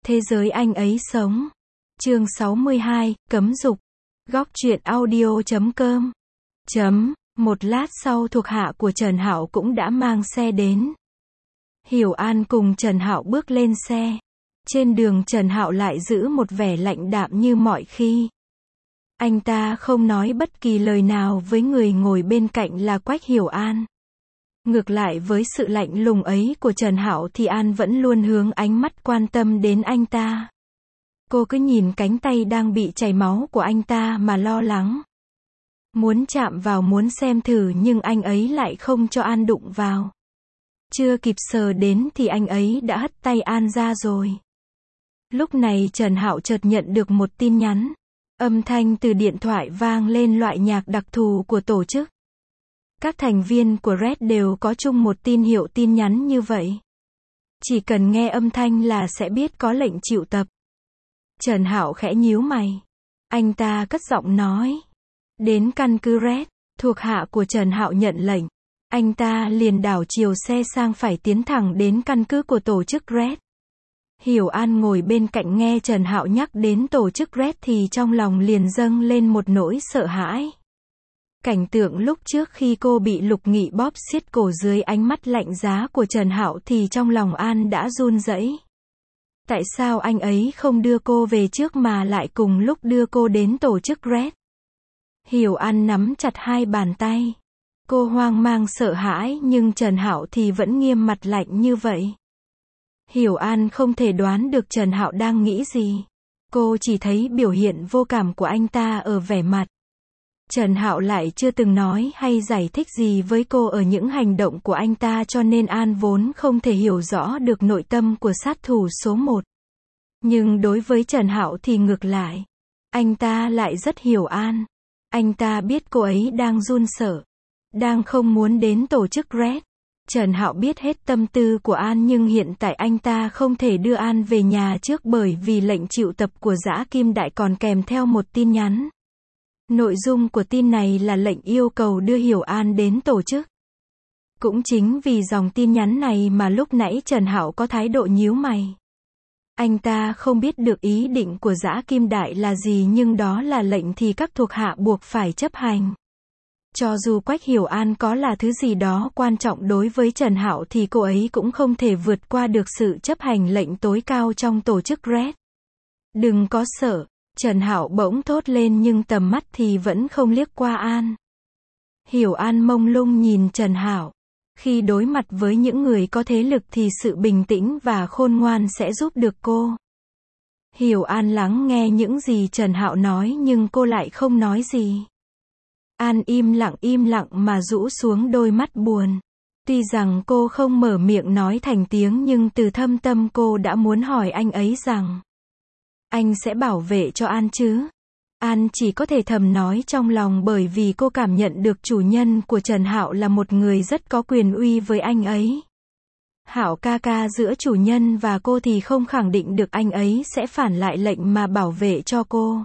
Thế giới anh ấy sống. Chương 62, cấm dục. Góc truyện audio.com. Một lát sau thuộc hạ của Trần Hạo cũng đã mang xe đến. Hiểu An cùng Trần Hạo bước lên xe. Trên đường Trần Hạo lại giữ một vẻ lạnh đạm như mọi khi. Anh ta không nói bất kỳ lời nào với người ngồi bên cạnh là Quách Hiểu An. Ngược lại với sự lạnh lùng ấy của Trần Hạo thì An vẫn luôn hướng ánh mắt quan tâm đến anh ta. Cô cứ nhìn cánh tay đang bị chảy máu của anh ta mà lo lắng. Muốn chạm vào, muốn xem thử, nhưng anh ấy lại không cho An đụng vào. Chưa kịp sờ đến thì anh ấy đã hất tay An ra rồi. Lúc này Trần Hạo chợt nhận được một tin nhắn. Âm thanh từ điện thoại vang lên loại nhạc đặc thù của tổ chức. Các thành viên của Red đều có chung một tin hiệu tin nhắn như vậy. Chỉ cần nghe âm thanh là sẽ biết có lệnh triệu tập. Trần Hạo khẽ nhíu mày. Anh ta cất giọng nói. Đến căn cứ Red. Thuộc hạ của Trần Hạo nhận lệnh. Anh ta liền đảo chiều xe sang phải tiến thẳng đến căn cứ của tổ chức Red. Hiểu An ngồi bên cạnh nghe Trần Hạo nhắc đến tổ chức Red thì trong lòng liền dâng lên một nỗi sợ hãi. Cảnh tượng lúc trước khi cô bị Lục Nghị bóp siết cổ dưới ánh mắt lạnh giá của Trần Hạo thì trong lòng An đã run rẩy. Tại sao anh ấy không đưa cô về trước mà lại cùng lúc đưa cô đến tổ chức Red? Hiểu An nắm chặt hai bàn tay. Cô hoang mang sợ hãi nhưng Trần Hạo thì vẫn nghiêm mặt lạnh như vậy. Hiểu An không thể đoán được Trần Hạo đang nghĩ gì. Cô chỉ thấy biểu hiện vô cảm của anh ta ở vẻ mặt. Trần Hạo lại chưa từng nói hay giải thích gì với cô ở những hành động của anh ta, cho nên An vốn không thể hiểu rõ được nội tâm của sát thủ số 1. Nhưng đối với Trần Hạo thì ngược lại. Anh ta lại rất hiểu An. Anh ta biết cô ấy đang run sợ. Đang không muốn đến tổ chức Red. Trần Hạo biết hết tâm tư của An nhưng hiện tại anh ta không thể đưa An về nhà trước bởi vì lệnh triệu tập của Dã Kim Đại còn kèm theo một tin nhắn. Nội dung của tin này là lệnh yêu cầu đưa Hiểu An đến tổ chức. Cũng chính vì dòng tin nhắn này mà lúc nãy Trần Hạo có thái độ nhíu mày. Anh ta không biết được ý định của Dã Kim Đại là gì nhưng đó là lệnh thì các thuộc hạ buộc phải chấp hành. Cho dù Quách Hiểu An có là thứ gì đó quan trọng đối với Trần Hạo thì cô ấy cũng không thể vượt qua được sự chấp hành lệnh tối cao trong tổ chức Red. Đừng có sợ. Trần Hạo bỗng thốt lên nhưng tầm mắt thì vẫn không liếc qua An. Hiểu An mông lung nhìn Trần Hạo. Khi đối mặt với những người có thế lực thì sự bình tĩnh và khôn ngoan sẽ giúp được cô. Hiểu An lắng nghe những gì Trần Hạo nói nhưng cô lại không nói gì. An im lặng mà rũ xuống đôi mắt buồn. Tuy rằng cô không mở miệng nói thành tiếng nhưng từ thâm tâm cô đã muốn hỏi anh ấy rằng anh sẽ bảo vệ cho An chứ? An chỉ có thể thầm nói trong lòng bởi vì cô cảm nhận được chủ nhân của Trần Hạo là một người rất có quyền uy với anh ấy. Hạo ca ca giữa chủ nhân và cô thì không khẳng định được anh ấy sẽ phản lại lệnh mà bảo vệ cho cô.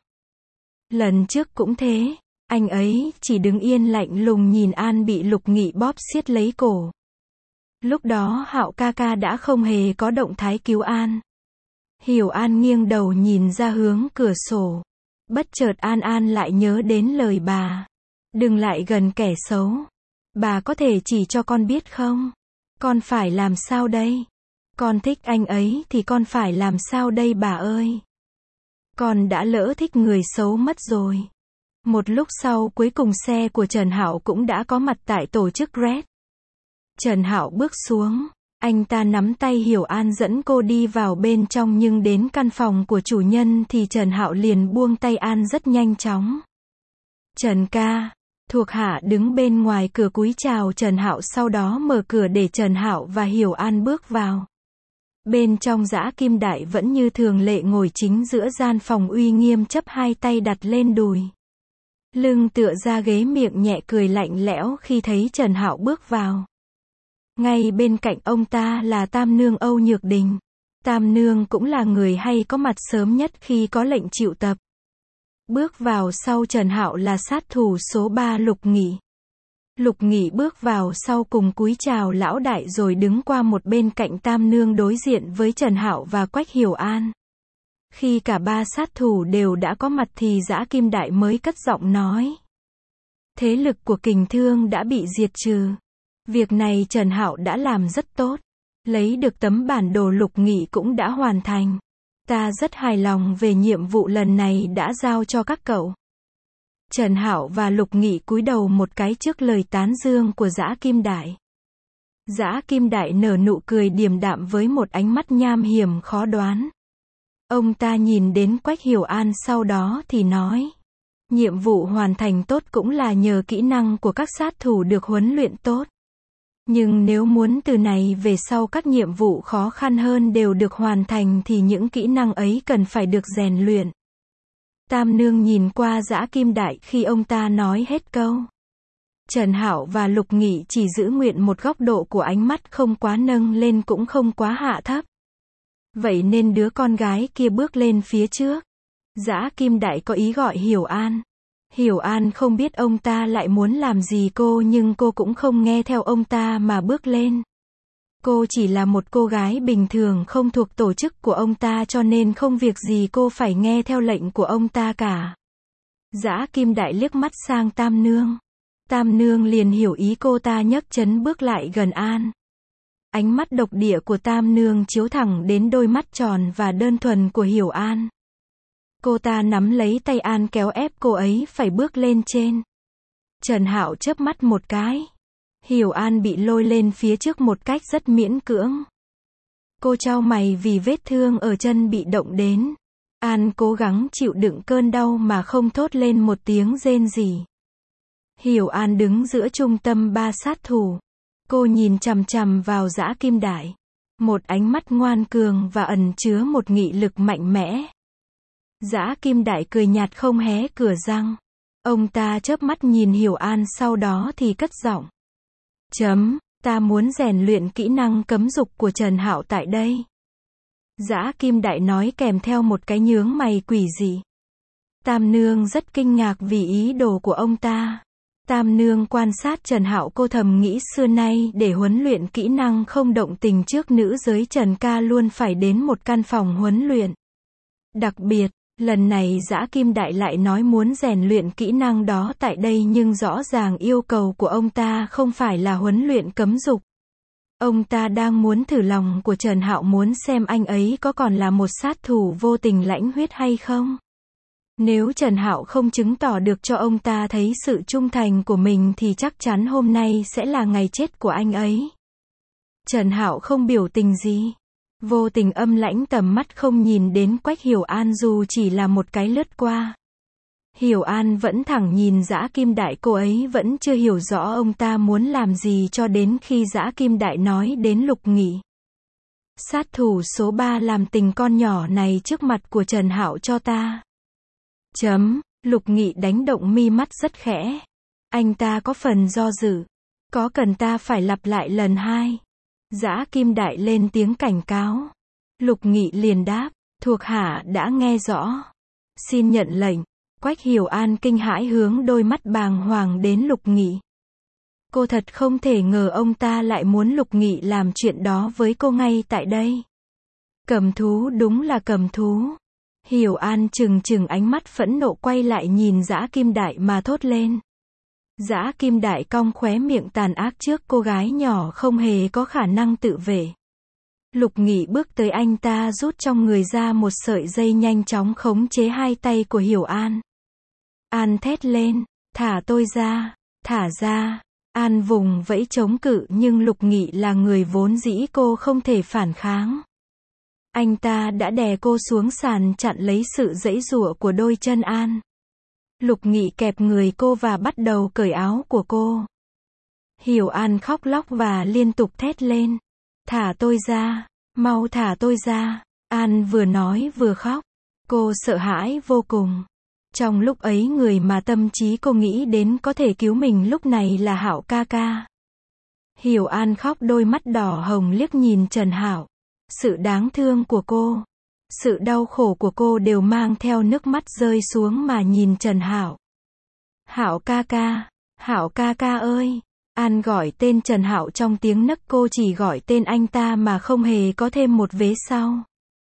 Lần trước cũng thế. Anh ấy chỉ đứng yên lạnh lùng nhìn An bị Lục Nghị bóp siết lấy cổ. Lúc đó Hạo ca ca đã không hề có động thái cứu An. Hiểu An nghiêng đầu nhìn ra hướng cửa sổ. Bất chợt An lại nhớ đến lời bà. Đừng lại gần kẻ xấu. Bà có thể chỉ cho con biết không? Con phải làm sao đây? Con thích anh ấy thì con phải làm sao đây bà ơi? Con đã lỡ thích người xấu mất rồi. Một lúc sau cuối cùng xe của Trần Hạo cũng đã có mặt tại tổ chức Red. Trần Hạo bước xuống. Anh ta nắm tay Hiểu An dẫn cô đi vào bên trong nhưng đến căn phòng của chủ nhân thì Trần Hạo liền buông tay An rất nhanh chóng. Trần ca. Thuộc hạ đứng bên ngoài cửa cúi chào Trần Hạo sau đó mở cửa để Trần Hạo và Hiểu An bước vào. Bên trong Dã Kim Đại vẫn như thường lệ ngồi chính giữa gian phòng uy nghiêm chấp hai tay đặt lên đùi. Lưng tựa ra ghế, miệng nhẹ cười lạnh lẽo khi thấy Trần Hạo bước vào. Ngay bên cạnh ông ta là Tam Nương Âu Nhược Đình. Tam Nương cũng là người hay có mặt sớm nhất khi có lệnh triệu tập. Bước vào sau Trần Hạo là sát thủ số 3 Lục Nghị. Lục Nghị bước vào sau cùng cúi chào lão đại rồi đứng qua một bên cạnh Tam Nương đối diện với Trần Hạo và Quách Hiểu An. Khi cả ba sát thủ đều đã có mặt thì Dã Kim Đại mới cất giọng nói. Thế lực của Kình Thương đã bị diệt trừ. Việc này Trần Hạo đã làm rất tốt. Lấy được tấm bản đồ Lục Nghị cũng đã hoàn thành. Ta rất hài lòng về nhiệm vụ lần này đã giao cho các cậu. Trần Hạo và Lục Nghị cúi đầu một cái trước lời tán dương của Dã Kim Đại. Dã Kim Đại nở nụ cười điềm đạm với một ánh mắt nham hiểm khó đoán. Ông ta nhìn đến Quách Hiểu An sau đó thì nói. Nhiệm vụ hoàn thành tốt cũng là nhờ kỹ năng của các sát thủ được huấn luyện tốt. Nhưng nếu muốn từ này về sau các nhiệm vụ khó khăn hơn đều được hoàn thành thì những kỹ năng ấy cần phải được rèn luyện. Tam Nương nhìn qua Dã Kim Đại khi ông ta nói hết câu. Trần Hạo và Lục Nghị chỉ giữ nguyện một góc độ của ánh mắt không quá nâng lên cũng không quá hạ thấp. Vậy nên đứa con gái kia bước lên phía trước. Dã Kim Đại có ý gọi Hiểu An. Hiểu An không biết ông ta lại muốn làm gì cô nhưng cô cũng không nghe theo ông ta mà bước lên. Cô chỉ là một cô gái bình thường không thuộc tổ chức của ông ta cho nên không việc gì cô phải nghe theo lệnh của ông ta cả. Dã Kim Đại liếc mắt sang Tam Nương. Tam Nương liền hiểu ý cô ta nhấc chân bước lại gần An. Ánh mắt độc địa của Tam Nương chiếu thẳng đến đôi mắt tròn và đơn thuần của Hiểu An. Cô ta nắm lấy tay An kéo ép cô ấy phải bước lên trên. Trần Hạo chớp mắt một cái. Hiểu An bị lôi lên phía trước một cách rất miễn cưỡng. Cô chau mày vì vết thương ở chân bị động đến. An cố gắng chịu đựng cơn đau mà không thốt lên một tiếng rên rỉ. Hiểu An đứng giữa trung tâm ba sát thủ. Cô nhìn chằm chằm vào Dã Kim Đại. Một ánh mắt ngoan cường và ẩn chứa một nghị lực mạnh mẽ. Dã Kim Đại cười nhạt không hé cửa răng. Ông ta chớp mắt nhìn Hiểu An sau đó thì cất giọng. Ta muốn rèn luyện kỹ năng cấm dục của Trần Hạo tại đây. Dã Kim Đại nói kèm theo một cái nhướng mày quỷ dị. Tam Nương rất kinh ngạc vì ý đồ của ông ta. Tam Nương quan sát Trần Hạo, cô thầm nghĩ xưa nay để huấn luyện kỹ năng không động tình trước nữ giới Trần ca luôn phải đến một căn phòng huấn luyện. Đặc biệt, lần này Dã Kim Đại lại nói muốn rèn luyện kỹ năng đó tại đây nhưng rõ ràng yêu cầu của ông ta không phải là huấn luyện cấm dục. Ông ta đang muốn thử lòng của Trần Hạo, muốn xem anh ấy có còn là một sát thủ vô tình lãnh huyết hay không. Nếu Trần Hạo không chứng tỏ được cho ông ta thấy sự trung thành của mình thì chắc chắn hôm nay sẽ là ngày chết của anh ấy. Trần Hạo không biểu tình gì. Vô tình âm lãnh tầm mắt không nhìn đến Quách Hiểu An dù chỉ là một cái lướt qua. Hiểu An vẫn thẳng nhìn Dã Kim Đại, cô ấy vẫn chưa hiểu rõ ông ta muốn làm gì cho đến khi Dã Kim Đại nói đến Lục Nghị. Sát thủ số 3 làm tình con nhỏ này trước mặt của Trần Hạo cho ta. Lục Nghị đánh động mi mắt rất khẽ. Anh ta có phần do dự. Có cần ta phải lặp lại lần 2? Dã Kim Đại lên tiếng cảnh cáo. Lục Nghị liền đáp, thuộc hạ đã nghe rõ. Xin nhận lệnh. Quách Hiểu An kinh hãi hướng đôi mắt bàng hoàng đến Lục Nghị. Cô thật không thể ngờ ông ta lại muốn Lục Nghị làm chuyện đó với cô ngay tại đây. Cầm thú, đúng là cầm thú. Hiểu An trừng ánh mắt phẫn nộ quay lại nhìn Dã Kim Đại mà thốt lên. Dã Kim Đại cong khóe miệng tàn ác trước cô gái nhỏ không hề có khả năng tự vệ. Lục Nghị bước tới anh ta rút trong người ra một sợi dây nhanh chóng khống chế hai tay của Hiểu An. An thét lên, thả tôi ra, thả ra. An vùng vẫy chống cự nhưng Lục Nghị là người vốn dĩ cô không thể phản kháng. Anh ta đã đè cô xuống sàn chặn lấy sự giãy giụa của đôi chân An. Lục Nghị kẹp người cô và bắt đầu cởi áo của cô. Hiểu An khóc lóc và liên tục thét lên. Thả tôi ra, mau thả tôi ra. An vừa nói vừa khóc. Cô sợ hãi vô cùng. Trong lúc ấy người mà tâm trí cô nghĩ đến có thể cứu mình lúc này là Hạo ca ca. Hiểu An khóc đôi mắt đỏ hồng liếc nhìn Trần Hạo. Sự đáng thương của cô, sự đau khổ của cô đều mang theo nước mắt rơi xuống mà nhìn Trần Hạo. Hạo ca ca ơi. An gọi tên Trần Hạo trong tiếng nấc, cô chỉ gọi tên anh ta mà không hề có thêm một vế sau.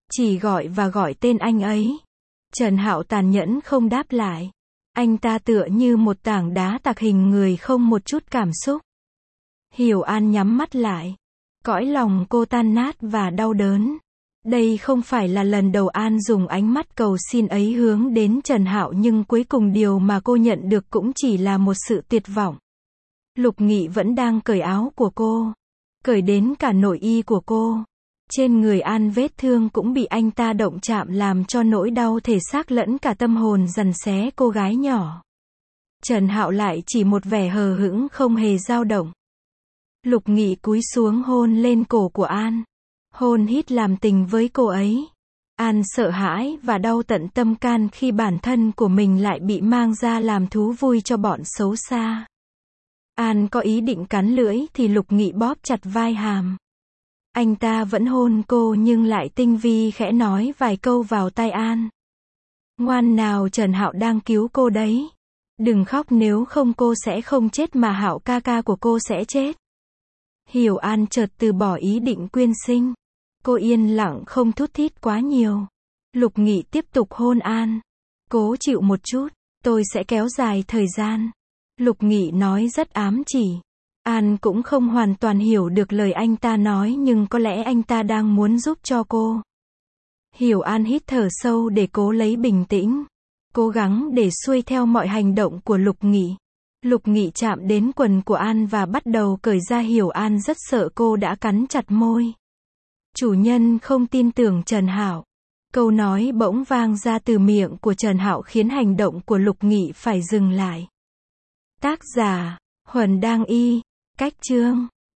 Chỉ gọi và gọi tên anh ấy. Trần Hạo tàn nhẫn không đáp lại. Anh ta tựa như một tảng đá tạc hình người không một chút cảm xúc. Hiểu An nhắm mắt lại. Cõi lòng cô tan nát và đau đớn. Đây không phải là lần đầu An dùng ánh mắt cầu xin ấy hướng đến Trần Hạo, nhưng cuối cùng điều mà cô nhận được cũng chỉ là một sự tuyệt vọng. Lục Nghị vẫn đang cởi áo của cô. Cởi đến cả nội y của cô. Trên người An vết thương cũng bị anh ta động chạm làm cho nỗi đau thể xác lẫn cả tâm hồn giằng xé cô gái nhỏ. Trần Hạo lại chỉ một vẻ hờ hững không hề dao động. Lục Nghị cúi xuống hôn lên cổ của An. Hôn hít làm tình với cô ấy. An sợ hãi và đau tận tâm can khi bản thân của mình lại bị mang ra làm thú vui cho bọn xấu xa. An có ý định cắn lưỡi thì Lục Nghị bóp chặt vai hàm. Anh ta vẫn hôn cô nhưng lại tinh vi khẽ nói vài câu vào tai An. Ngoan nào, Trần Hạo đang cứu cô đấy. Đừng khóc, nếu không cô sẽ không chết mà Hạo ca ca của cô sẽ chết. Hiểu An chợt từ bỏ ý định quyên sinh. Cô yên lặng không thút thít quá nhiều. Lục Nghị tiếp tục hôn An. Cố chịu một chút, tôi sẽ kéo dài thời gian. Lục Nghị nói rất ám chỉ. An cũng không hoàn toàn hiểu được lời anh ta nói, nhưng có lẽ anh ta đang muốn giúp cho cô. Hiểu An hít thở sâu để cố lấy bình tĩnh. Cố gắng để xuôi theo mọi hành động của Lục Nghị. Lục Nghị chạm đến quần của An và bắt đầu cởi ra. Hiểu An rất sợ cô đã cắn chặt môi. Chủ nhân không tin tưởng Trần Hạo. Câu nói bỗng vang ra từ miệng của Trần Hạo khiến hành động của Lục Nghị phải dừng lại. Tác giả: Huẩn Đang Y. Cách chương